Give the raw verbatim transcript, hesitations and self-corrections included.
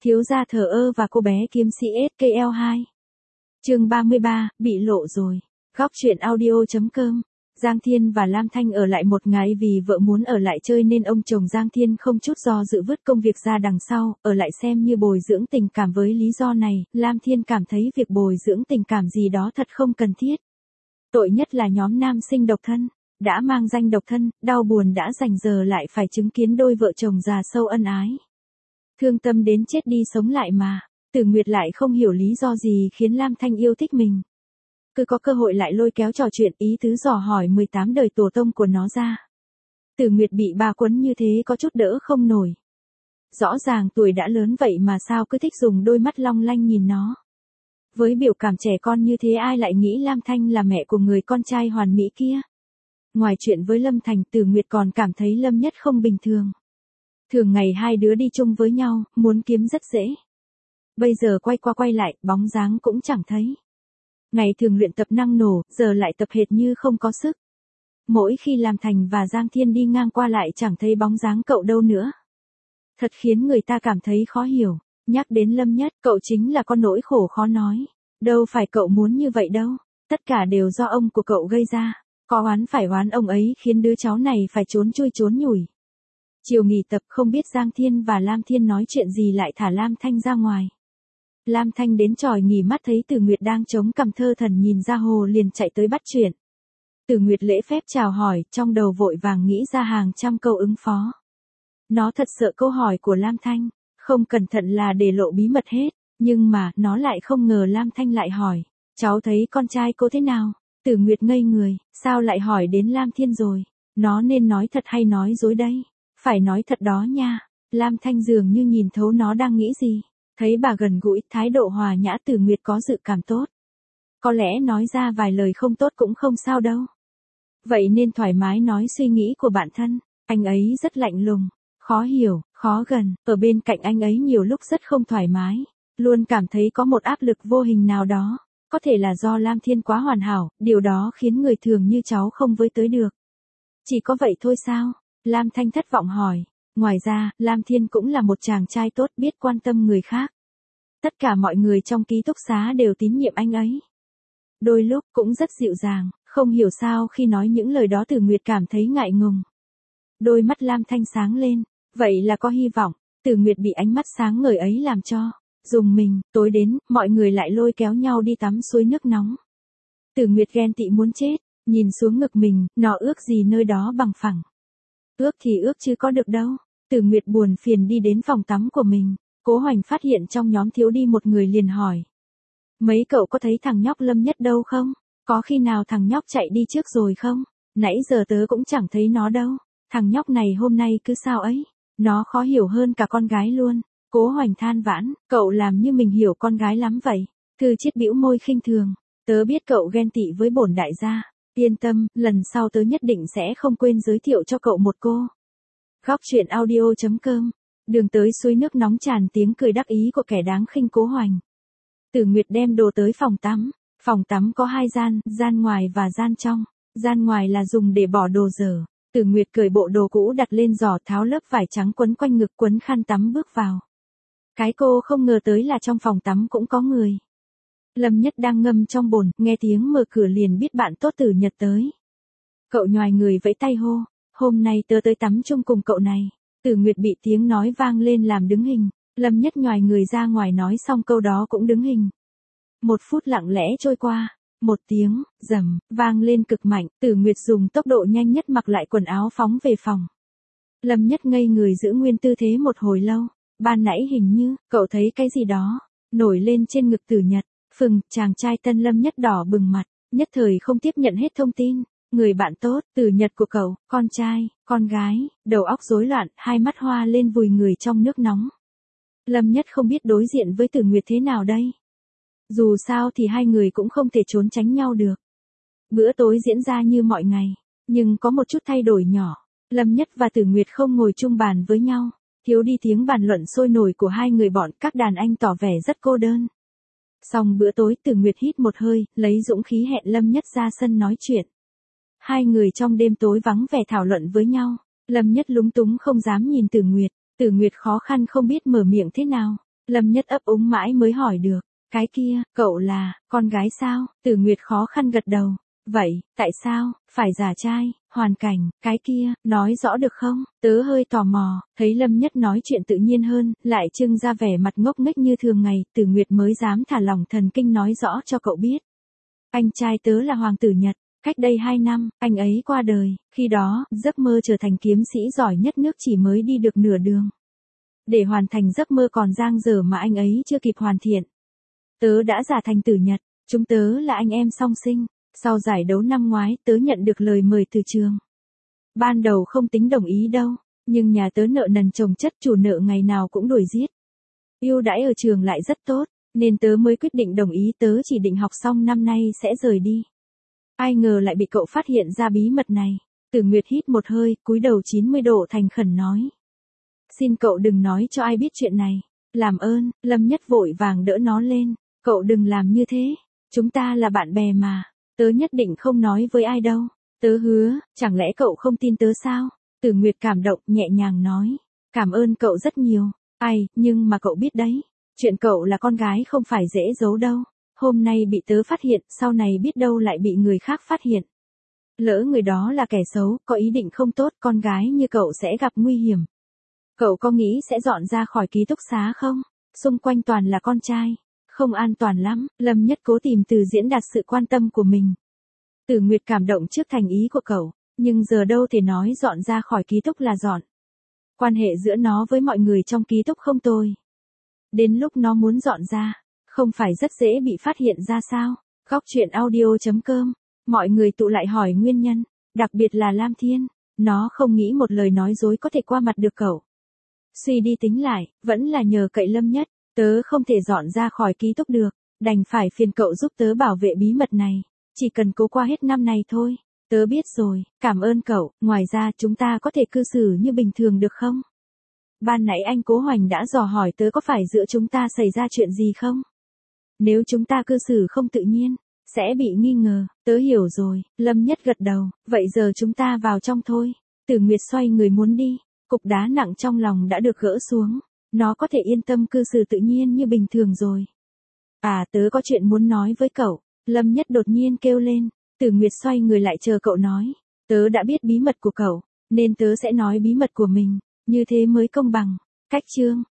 Thiếu gia thờ ơ và cô bé kiếm sĩ ét ca lờ hai. Chương ba mươi ba, bị lộ rồi. Góc truyện audio chấm com. Giang Thiên và Lam Thanh ở lại một ngày vì vợ muốn ở lại chơi nên ông chồng Giang Thiên không chút do dự vứt công việc ra đằng sau, ở lại xem như bồi dưỡng tình cảm. Với lý do này, Lam Thiên cảm thấy việc bồi dưỡng tình cảm gì đó thật không cần thiết. Tội nhất là nhóm nam sinh độc thân, đã mang danh độc thân, đau buồn đã dành giờ lại phải chứng kiến đôi vợ chồng già sâu ân ái. Thương tâm đến chết đi sống lại mà, Tử Nguyệt lại không hiểu lý do gì khiến Lam Thanh yêu thích mình. Cứ có cơ hội lại lôi kéo trò chuyện, ý tứ dò hỏi mười tám đời tổ tông của nó ra. Tử Nguyệt bị bà quấn như thế có chút đỡ không nổi. Rõ ràng tuổi đã lớn vậy mà sao cứ thích dùng đôi mắt long lanh nhìn nó. Với biểu cảm trẻ con như thế ai lại nghĩ Lam Thanh là mẹ của người con trai hoàn mỹ kia. Ngoài chuyện với Lâm Thành, Tử Nguyệt còn cảm thấy Lâm Nhất không bình thường. Thường ngày hai đứa đi chung với nhau, muốn kiếm rất dễ. Bây giờ quay qua quay lại, bóng dáng cũng chẳng thấy. Ngày thường luyện tập năng nổ, giờ lại tập hệt như không có sức. Mỗi khi Lam Thành và Giang Thiên đi ngang qua lại chẳng thấy bóng dáng cậu đâu nữa. Thật khiến người ta cảm thấy khó hiểu. Nhắc đến Lâm Nhất, cậu chính là con nỗi khổ khó nói. Đâu phải cậu muốn như vậy đâu. Tất cả đều do ông của cậu gây ra. Có oán phải oán ông ấy khiến đứa cháu này phải trốn chui trốn nhủi. Chiều nghỉ tập không biết Giang Thiên và Lam Thiên nói chuyện gì lại thả Lam Thanh ra ngoài. Lam Thanh đến tròi nghỉ mát thấy Tử Nguyệt đang chống cằm thơ thần nhìn ra hồ liền chạy tới bắt chuyện. Tử Nguyệt lễ phép chào hỏi, trong đầu vội vàng nghĩ ra hàng trăm câu ứng phó. Nó thật sợ câu hỏi của Lam Thanh, không cẩn thận là để lộ bí mật hết, nhưng mà nó lại không ngờ Lam Thanh lại hỏi, cháu thấy con trai cô thế nào? Tử Nguyệt ngây người, sao lại hỏi đến Lam Thiên rồi? Nó nên nói thật hay nói dối đây? Phải nói thật đó nha. Lam Thanh dường như nhìn thấu nó đang nghĩ gì. Thấy bà gần gũi, thái độ hòa nhã, Tử Nguyệt có dự cảm tốt. Có lẽ nói ra vài lời không tốt cũng không sao đâu. Vậy nên thoải mái nói suy nghĩ của bản thân. Anh ấy rất lạnh lùng, khó hiểu, khó gần. Ở bên cạnh anh ấy nhiều lúc rất không thoải mái. Luôn cảm thấy có một áp lực vô hình nào đó. Có thể là do Lam Thiên quá hoàn hảo, điều đó khiến người thường như cháu không với tới được. Chỉ có vậy thôi sao? Lam Thanh thất vọng hỏi. Ngoài ra, Lam Thiên cũng là một chàng trai tốt, biết quan tâm người khác. Tất cả mọi người trong ký túc xá đều tín nhiệm anh ấy. Đôi lúc cũng rất dịu dàng, không hiểu sao khi nói những lời đó Tử Nguyệt cảm thấy ngại ngùng. Đôi mắt Lam Thanh sáng lên, vậy là có hy vọng. Tử Nguyệt bị ánh mắt sáng ngời ấy làm cho dùng mình. Tối đến, mọi người lại lôi kéo nhau đi tắm suối nước nóng. Tử Nguyệt ghen tị muốn chết, nhìn xuống ngực mình, nó ước gì nơi đó bằng phẳng. Ước thì ước chứ có được đâu. Tử Nguyệt buồn phiền đi đến phòng tắm của mình. Cố Hoành phát hiện trong nhóm thiếu đi một người liền hỏi. Mấy cậu có thấy thằng nhóc Lâm Nhất đâu không? Có khi nào thằng nhóc chạy đi trước rồi không? Nãy giờ tớ cũng chẳng thấy nó đâu. Thằng nhóc này hôm nay cứ sao ấy. Nó khó hiểu hơn cả con gái luôn. Cố Hoành than vãn, cậu làm như mình hiểu con gái lắm vậy. Thư Chiết bĩu môi khinh thường. Tớ biết cậu ghen tị với bổn đại gia. Yên tâm, lần sau tớ nhất định sẽ không quên giới thiệu cho cậu một cô. Góc truyện audio chấm com. Đường tới suối nước nóng tràn tiếng cười đắc ý của kẻ đáng khinh Cố Hoành. Tử Nguyệt đem đồ tới phòng tắm. Phòng tắm có hai gian, gian ngoài và gian trong. Gian ngoài là dùng để bỏ đồ dở. Tử Nguyệt cởi bộ đồ cũ đặt lên giỏ, tháo lớp vải trắng quấn quanh ngực, quấn khăn tắm bước vào. Cái cô không ngờ tới là trong phòng tắm cũng có người. Lâm Nhất đang ngâm trong bồn, nghe tiếng mở cửa liền biết bạn tốt Tử Nhật tới. Cậu nhoài người vẫy tay hô, hôm nay tớ tới tắm chung cùng cậu này. Tử Nguyệt bị tiếng nói vang lên làm đứng hình. Lâm Nhất nhoài người ra ngoài nói xong câu đó cũng đứng hình. Một phút lặng lẽ trôi qua, một tiếng rầm vang lên cực mạnh. Tử Nguyệt dùng tốc độ nhanh nhất mặc lại quần áo phóng về phòng. Lâm Nhất ngây người giữ nguyên tư thế một hồi lâu. Ban nãy hình như cậu thấy cái gì đó nổi lên trên ngực Tử Nhật. Phừng, chàng trai tân Lâm Nhất đỏ bừng mặt, nhất thời không tiếp nhận hết thông tin. Người bạn tốt, Tử Nhật của cậu, con trai, con gái, đầu óc rối loạn, hai mắt hoa lên vùi người trong nước nóng. Lâm Nhất không biết đối diện với Tử Nguyệt thế nào đây. Dù sao thì hai người cũng không thể trốn tránh nhau được. Bữa tối diễn ra như mọi ngày, nhưng có một chút thay đổi nhỏ. Lâm Nhất và Tử Nguyệt không ngồi chung bàn với nhau, thiếu đi tiếng bàn luận sôi nổi của hai người bọn các đàn anh tỏ vẻ rất cô đơn. Xong bữa tối Tử Nguyệt hít một hơi, lấy dũng khí hẹn Lâm Nhất ra sân nói chuyện. Hai người trong đêm tối vắng vẻ thảo luận với nhau. Lâm Nhất lúng túng không dám nhìn Tử Nguyệt. Tử Nguyệt khó khăn không biết mở miệng thế nào. Lâm Nhất ấp úng mãi mới hỏi được, cái kia, cậu là, con gái sao? Tử Nguyệt khó khăn gật đầu. Vậy, tại sao, phải giả trai, hoàn cảnh, cái kia, nói rõ được không? Tớ hơi tò mò, thấy Lâm Nhất nói chuyện tự nhiên hơn, lại trưng ra vẻ mặt ngốc nghếch như thường ngày, Tử Nguyệt mới dám thả lỏng thần kinh nói rõ cho cậu biết. Anh trai tớ là Hoàng tử Nhật, cách đây hai năm, anh ấy qua đời, khi đó, giấc mơ trở thành kiếm sĩ giỏi nhất nước chỉ mới đi được nửa đường. Để hoàn thành giấc mơ còn dang dở mà anh ấy chưa kịp hoàn thiện. Tớ đã giả thành Tử Nhật, chúng tớ là anh em song sinh. Sau giải đấu năm ngoái, tớ nhận được lời mời từ trường. Ban đầu không tính đồng ý đâu, nhưng nhà tớ nợ nần chồng chất, chủ nợ ngày nào cũng đuổi giết. Ưu đãi ở trường lại rất tốt, nên tớ mới quyết định đồng ý, tớ chỉ định học xong năm nay sẽ rời đi. Ai ngờ lại bị cậu phát hiện ra bí mật này. Tử Nguyệt hít một hơi, cúi đầu chín mươi độ thành khẩn nói. Xin cậu đừng nói cho ai biết chuyện này. Làm ơn, Lâm Nhất vội vàng đỡ nó lên. Cậu đừng làm như thế, chúng ta là bạn bè mà. Tớ nhất định không nói với ai đâu. Tớ hứa, chẳng lẽ cậu không tin tớ sao? Tử Nguyệt cảm động, nhẹ nhàng nói. Cảm ơn cậu rất nhiều. Ai, nhưng mà cậu biết đấy. Chuyện cậu là con gái không phải dễ giấu đâu. Hôm nay bị tớ phát hiện, sau này biết đâu lại bị người khác phát hiện. Lỡ người đó là kẻ xấu, có ý định không tốt, con gái như cậu sẽ gặp nguy hiểm. Cậu có nghĩ sẽ dọn ra khỏi ký túc xá không? Xung quanh toàn là con trai. Không an toàn lắm, Lâm Nhất cố tìm từ diễn đạt sự quan tâm của mình. Tử Nguyệt cảm động trước thành ý của cậu, nhưng giờ đâu thể nói dọn ra khỏi ký túc là dọn. Quan hệ giữa nó với mọi người trong ký túc không tồi. Đến lúc nó muốn dọn ra, không phải rất dễ bị phát hiện ra sao? Góc truyện audio chấm com, mọi người tụ lại hỏi nguyên nhân, đặc biệt là Lam Thiên, nó không nghĩ một lời nói dối có thể qua mặt được cậu. Suy đi tính lại, vẫn là nhờ cậy Lâm Nhất. Tớ không thể dọn ra khỏi ký túc được, đành phải phiền cậu giúp tớ bảo vệ bí mật này. Chỉ cần cố qua hết năm này thôi. Tớ biết rồi, cảm ơn cậu, ngoài ra chúng ta có thể cư xử như bình thường được không? Ban nãy anh Cố Hoành đã dò hỏi tớ có phải giữa chúng ta xảy ra chuyện gì không? Nếu chúng ta cư xử không tự nhiên, sẽ bị nghi ngờ. Tớ hiểu rồi, Lâm Nhất gật đầu, vậy giờ chúng ta vào trong thôi. Tử Nguyệt xoay người muốn đi, cục đá nặng trong lòng đã được gỡ xuống. Nó có thể yên tâm cư xử tự nhiên như bình thường rồi. À, tớ có chuyện muốn nói với cậu. Lâm Nhất đột nhiên kêu lên. Tử Nguyệt xoay người lại chờ cậu nói. Tớ đã biết bí mật của cậu, nên tớ sẽ nói bí mật của mình. Như thế mới công bằng. Cách chương